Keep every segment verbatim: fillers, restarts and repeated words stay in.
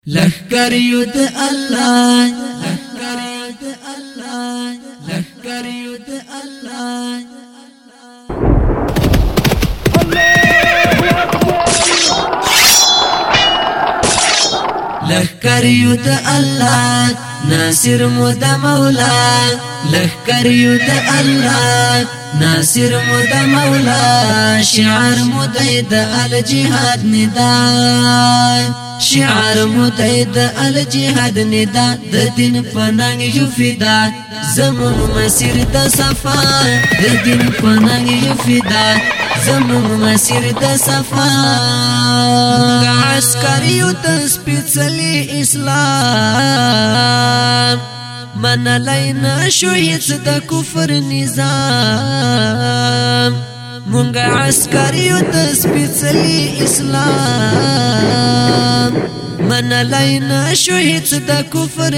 لخکر یود الله لخکر یود الله لخکر یود الله لخکر یود الله ناصر مود مولا لخکر یود الله ناصر مود مولا شعر مدید الجهاد ندای شعر متعد الجهاد ندا د دین پننګ یو فدا زمون مسیر د صفا د دین پننګ یو فدا زمون مسیر د صفا عسکری او تسپیڅلی اسلام من لینا شوهیت د کفر نظام مونږ عسکری او تسپیڅلی اسلام من لینا شوهیت د کفر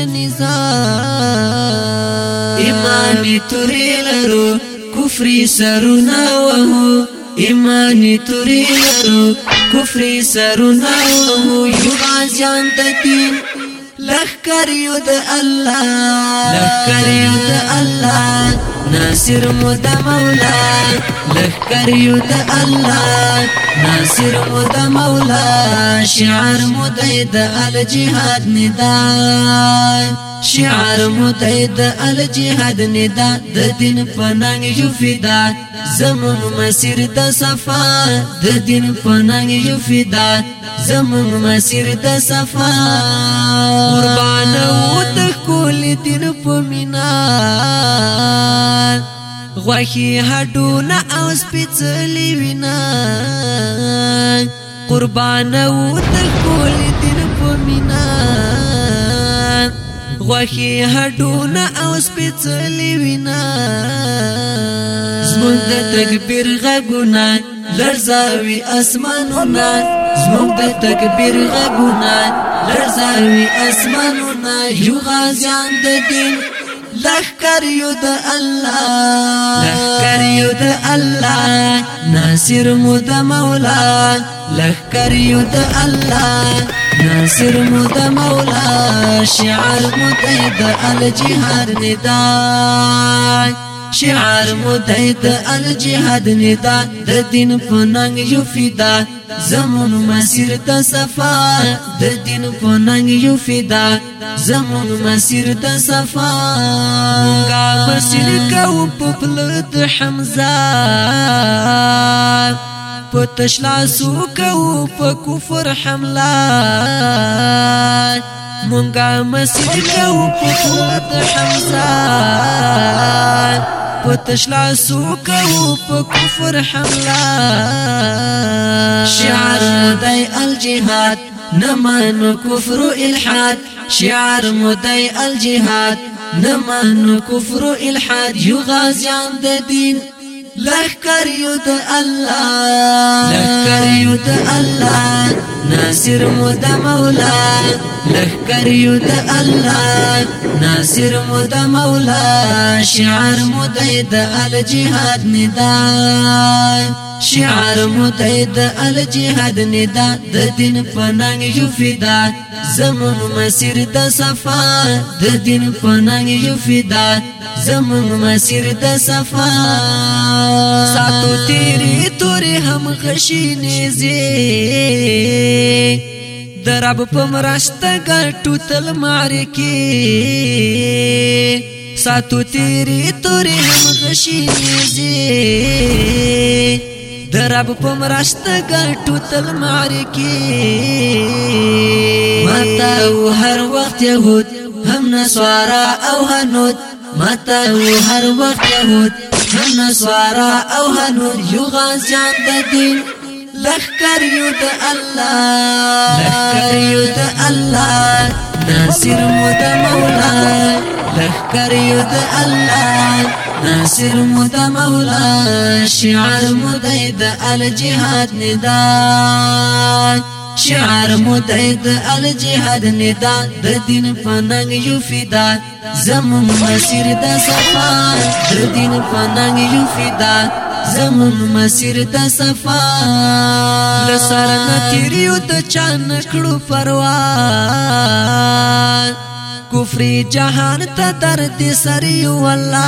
نظام ایمانی توری لرو کفری سرونا وهو ایمانی توری لرو کفری سرونا وهو یو غازیان د دین لخکر یود الله لخکر یود الله ناصر مود مولا لخکر یود الله ناصر مود مولا شعر مدید الجهاد ندای شعر مدید الجهاد ندا د دین پننګ یو فدا زمون مسیر د صفا د دین پننګ یو فدا زمون مسیر د صفا قربان او د کول دین پمینا غوخي هډونه او سپېڅلې وینا قربان او د کول دین پمینا غوخي هډونه او سپېڅلې وینا زموږ د تکبیر غږونه لرزاوي اسمانونه زموږ د تکبیر غږونه لرزاوي اسمانونه یو غازیان د دین لخکر یود الله لخکر یود الله ناصر مود مولا لخکر یود الله ناصر مود مولا شعر متعد الجهاد ندای شعر متعد الجهاد ندا د دین پننګ یو فدا زمون مسیر د صفا د دین پننګ یو فدا زمون مسیر د صفا کا مسیر کو پپلت حمزه پتشلا سو کو په کفر حمله مونږه مسیر کو پپلت حمزه پتشلا سو کو په کفر حمله شعر مدای الجهاد نمان کفر الحاد شعر مدای الجهاد نمان کفر الحاد یو غازیان د دین لخکر یود الله لخکر یود الله ناصر مود مولا لخکر یود الله ناصر مود مولا شعر مدید الجهاد ندای شعر متعد الجهاد ندا د دین پننګ یو فدا زمون مسیر د صفا د دین پننګ یو فدا زمون مسیر د صفا ساتو تیری توري هم غشینې زی درب پمراشت ګټو تل مارکی ساتو تیری توري هم غشینې زی درب پمراشت ګټو تل مارکی متا هر وخت يهود هم نسوارا او هنود متا هر وخت يهود هم نسوارا او هنود یو غازیان د دین لخکر یود الله لخکر یود الله ناصر مود مولا لخکر یود الله ناصر مود مولا شعر مدید الجهاد ندای شعر متعد الجهاد ندا د دین پننګ یو فدا زمون مسیر د صفا د دین پننګ یو فدا زمون مسیر د صفا لسر نتیریو د چان کړو پروا کفری جهان ته درد سریو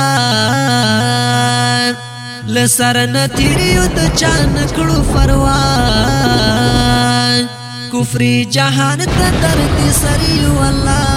والله لسر نتیریو د چان کړو پروا کفری جهان ته درد سریو والله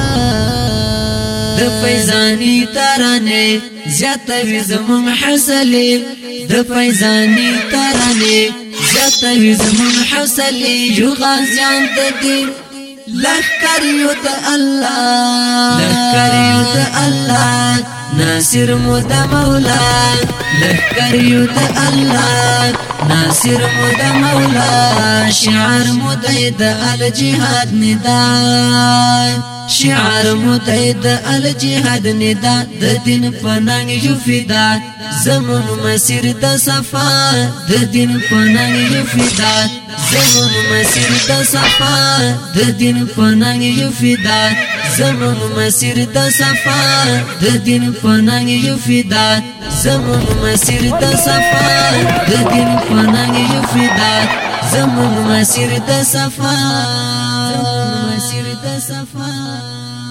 د فیضانی ترانه زیاتوي زمون حوصله د فیضانی ترانه زیاتوي زمون حوصله یو غازیان د دین لخکریو د الله لخکریو د الله ناصر مو د مولا لخکریو د الله ناصر مو د مولا شعار مو د الجهاد ندا شعار متعد الجهاد ندا د دین پننګ یو فدا زمون مسیر د صفا د دین پننګ یو فدا زمون مسیر د صفا د دین پننګ یو فدا زمون مسیر د صفا د دین پننګ یو فدا زمون مسیر د صفا د دین پننګ یو فدا زمون مسیر د صفا مسیر د صفا